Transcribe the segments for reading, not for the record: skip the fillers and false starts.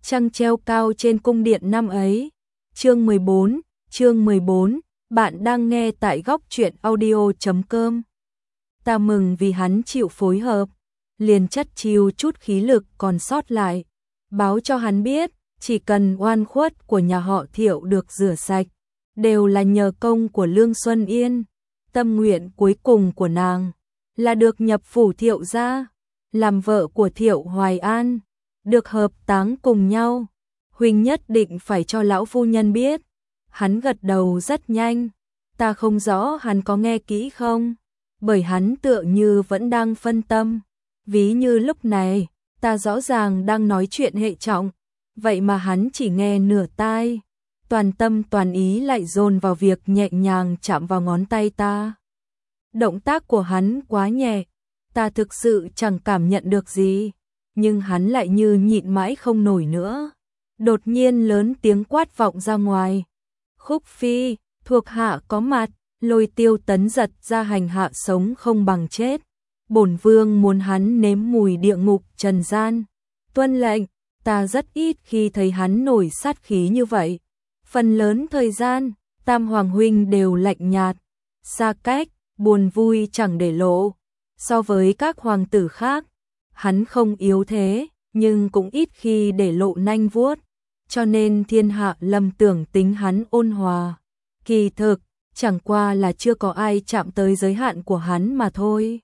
trăng treo cao trên cung điện năm ấy. Chương 14, bạn đang nghe tại góc truyện audio.com. Ta mừng vì hắn chịu phối hợp, liền chất chiêu chút khí lực còn sót lại, báo cho hắn biết, chỉ cần oan khuất của nhà họ Thiệu được rửa sạch, đều là nhờ công của Lương Xuân Yên. Tâm nguyện cuối cùng của nàng là được nhập phủ Thiệu gia, làm vợ của Thiệu Hoài An, được hợp táng cùng nhau. Huynh nhất định phải cho lão phu nhân biết. Hắn gật đầu rất nhanh. Ta không rõ hắn có nghe kỹ không, bởi hắn tựa như vẫn đang phân tâm. Ví như lúc này, ta rõ ràng đang nói chuyện hệ trọng, vậy mà hắn chỉ nghe nửa tai. Toàn tâm toàn ý lại dồn vào việc nhẹ nhàng chạm vào ngón tay ta. Động tác của hắn quá nhẹ, ta thực sự chẳng cảm nhận được gì, nhưng hắn lại như nhịn mãi không nổi nữa. Đột nhiên lớn tiếng quát vọng ra ngoài. Khúc Phi, thuộc hạ có mặt. Lôi Tiêu Tấn giật ra hành hạ sống không bằng chết. Bổn vương muốn hắn nếm mùi địa ngục trần gian. Tuân lệnh. Ta rất ít khi thấy hắn nổi sát khí như vậy. Phần lớn thời gian, Tam Hoàng huynh đều lạnh nhạt, xa cách, buồn vui chẳng để lộ. So với các hoàng tử khác, hắn không yếu thế, nhưng cũng ít khi để lộ nanh vuốt, cho nên thiên hạ lầm tưởng tính hắn ôn hòa. Kỳ thực, chẳng qua là chưa có ai chạm tới giới hạn của hắn mà thôi.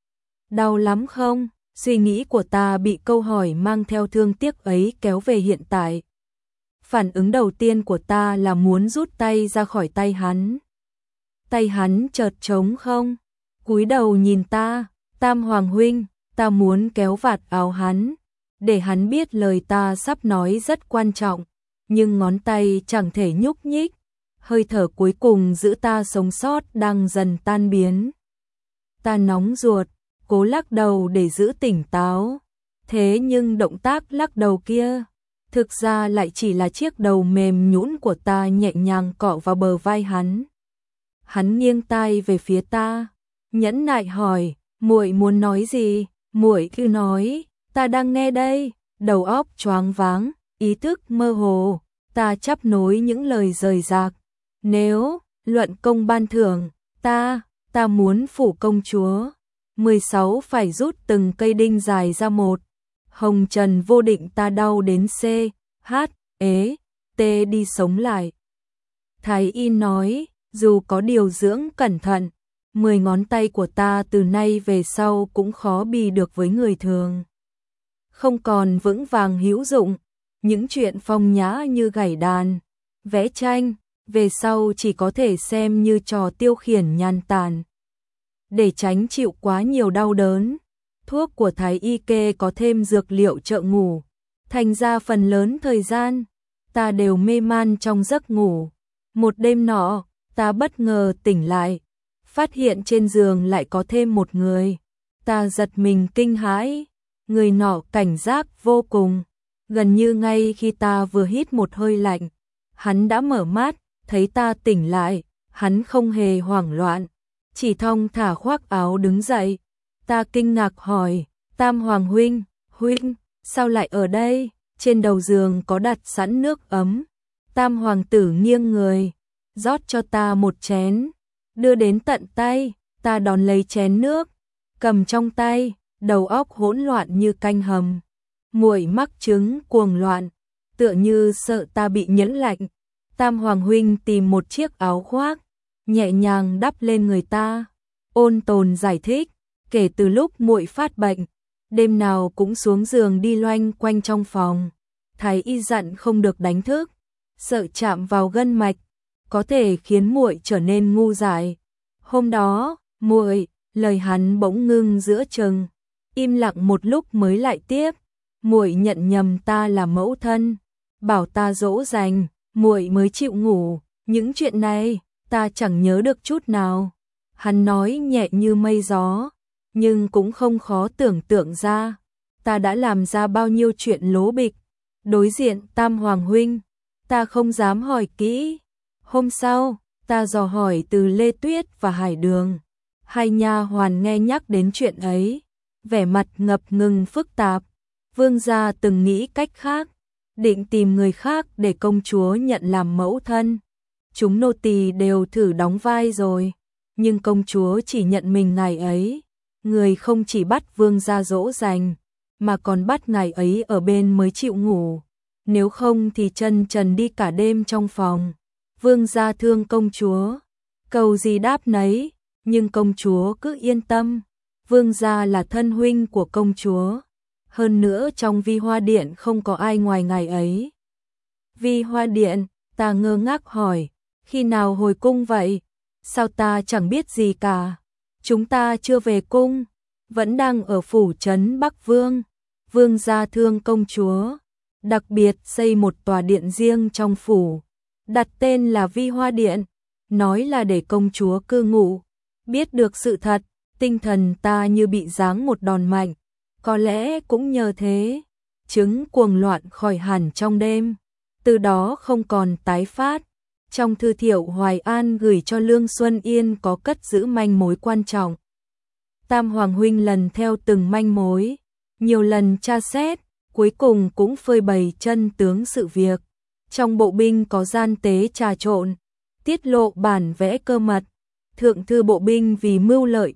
Đau lắm không? Suy nghĩ của ta bị câu hỏi mang theo thương tiếc ấy kéo về hiện tại. Phản ứng đầu tiên của ta là muốn rút tay ra khỏi tay hắn. Tay hắn chợt trống không, cúi đầu nhìn ta. Tam Hoàng huynh, ta muốn kéo vạt áo hắn, để hắn biết lời ta sắp nói rất quan trọng, nhưng ngón tay chẳng thể nhúc nhích. Hơi thở cuối cùng giữ ta sống sót đang dần tan biến. Ta nóng ruột, cố lắc đầu để giữ tỉnh táo. Thế nhưng động tác lắc đầu kia, thực ra lại chỉ là chiếc đầu mềm nhũn của ta nhẹ nhàng cọ vào bờ vai hắn. Hắn nghiêng tai về phía ta, nhẫn nại hỏi, muội muốn nói gì? Muội cứ nói, ta đang nghe đây. Đầu óc choáng váng, ý thức mơ hồ, ta chắp nối những lời rời rạc. Nếu luận công ban thưởng, ta muốn phủ công chúa 16 phải rút từng cây đinh dài ra một. Hồng trần vô định ta đau đến C, H, ế, T đi sống lại. Thái y nói, dù có điều dưỡng cẩn thận, 10 ngón tay của ta từ nay về sau cũng khó bì được với người thường. Không còn vững vàng hữu dụng, những chuyện phong nhã như gảy đàn, vẽ tranh, về sau chỉ có thể xem như trò tiêu khiển nhàn tản. Để tránh chịu quá nhiều đau đớn, thuốc của thái y kê có thêm dược liệu trợ ngủ, thành ra phần lớn thời gian, ta đều mê man trong giấc ngủ. Một đêm nọ, ta bất ngờ tỉnh lại, phát hiện trên giường lại có thêm một người. Ta giật mình kinh hãi, người nọ cảnh giác vô cùng. Gần như ngay khi ta vừa hít một hơi lạnh, hắn đã mở mắt, thấy ta tỉnh lại, hắn không hề hoảng loạn, chỉ thong thả khoác áo đứng dậy. Ta kinh ngạc hỏi, Tam Hoàng huynh, sao lại ở đây? Trên đầu giường có đặt sẵn nước ấm. Tam Hoàng tử nghiêng người, rót cho ta một chén, đưa đến tận tay. Ta đón lấy chén nước, cầm trong tay, đầu óc hỗn loạn như canh hầm. Muội mắc chứng cuồng loạn, tựa như sợ ta bị nhẫn lạnh. Tam Hoàng huynh tìm một chiếc áo khoác, nhẹ nhàng đắp lên người ta, ôn tồn giải thích, kể từ lúc muội phát bệnh, đêm nào cũng xuống giường đi loanh quanh trong phòng. Thái y dặn không được đánh thức, sợ chạm vào gân mạch, có thể khiến muội trở nên ngu dại. Hôm đó, muội, lời hắn bỗng ngưng giữa chừng, im lặng một lúc mới lại tiếp, muội nhận nhầm ta là mẫu thân, bảo ta dỗ dành, muội mới chịu ngủ, những chuyện này ta chẳng nhớ được chút nào. Hắn nói nhẹ như mây gió, nhưng cũng không khó tưởng tượng ra, ta đã làm ra bao nhiêu chuyện lố bịch. Đối diện Tam Hoàng huynh, ta không dám hỏi kỹ. Hôm sau, ta dò hỏi từ Lê Tuyết và Hải Đường. Hai nha hoàn nghe nhắc đến chuyện ấy, vẻ mặt ngập ngừng phức tạp. Vương gia từng nghĩ cách khác, định tìm người khác để công chúa nhận làm mẫu thân. Chúng nô tỳ đều thử đóng vai rồi, nhưng công chúa chỉ nhận mình ngày ấy. Người không chỉ bắt vương gia dỗ dành, mà còn bắt ngài ấy ở bên mới chịu ngủ. Nếu không thì chân trần đi cả đêm trong phòng. Vương gia thương công chúa, cầu gì đáp nấy, nhưng công chúa cứ yên tâm. Vương gia là thân huynh của công chúa. Hơn nữa trong Vi Hoa Điện không có ai ngoài ngài ấy. Vi Hoa Điện, ta ngơ ngác hỏi, khi nào hồi cung vậy? Sao ta chẳng biết gì cả? Chúng ta chưa về cung, vẫn đang ở phủ trấn Bắc Vương. Vương gia thương công chúa, đặc biệt xây một tòa điện riêng trong phủ, đặt tên là Vi Hoa Điện, nói là để công chúa cư ngụ. Biết được sự thật, tinh thần ta như bị giáng một đòn mạnh, có lẽ cũng nhờ thế, chứng cuồng loạn khỏi hẳn trong đêm, từ đó không còn tái phát. Trong thư Thiệu Hoài An gửi cho Lương Xuân Yên có cất giữ manh mối quan trọng. Tam Hoàng huynh lần theo từng manh mối, nhiều lần tra xét, cuối cùng cũng phơi bày chân tướng sự việc. Trong bộ binh có gian tế trà trộn, tiết lộ bản vẽ cơ mật, thượng thư bộ binh vì mưu lợi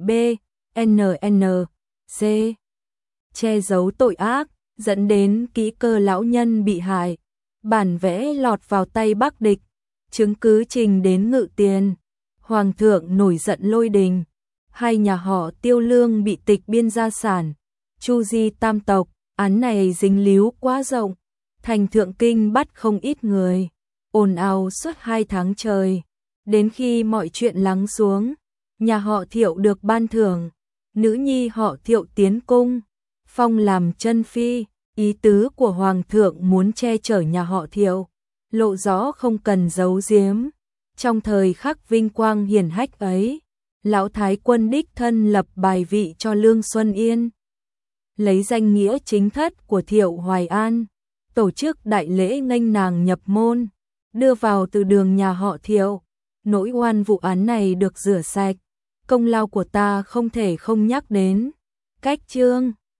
BNNC che giấu tội ác, dẫn đến kỹ cơ lão nhân bị hại. Bản vẽ lọt vào tay Bắc địch, chứng cứ trình đến Ngự Tiền. Hoàng thượng nổi giận lôi đình, hai nhà họ Tiêu Lương bị tịch biên gia sản. Chu di tam tộc, án này dính líu quá rộng, thành Thượng Kinh bắt không ít người, ồn ào suốt 2 tháng trời. Đến khi mọi chuyện lắng xuống, nhà họ Thiệu được ban thưởng, nữ nhi họ Thiệu tiến cung, phong làm chân phi. Ý tứ của Hoàng thượng muốn che chở nhà họ Thiệu, lộ rõ không cần giấu giếm. Trong thời khắc vinh quang hiển hách ấy, lão thái quân đích thân lập bài vị cho Lương Xuân Yên, lấy danh nghĩa chính thất của Thiệu Hoài An, tổ chức đại lễ nghênh nàng nhập môn, đưa vào từ đường nhà họ Thiệu. Nỗi oan vụ án này được rửa sạch, công lao của ta không thể không nhắc đến. Cách chương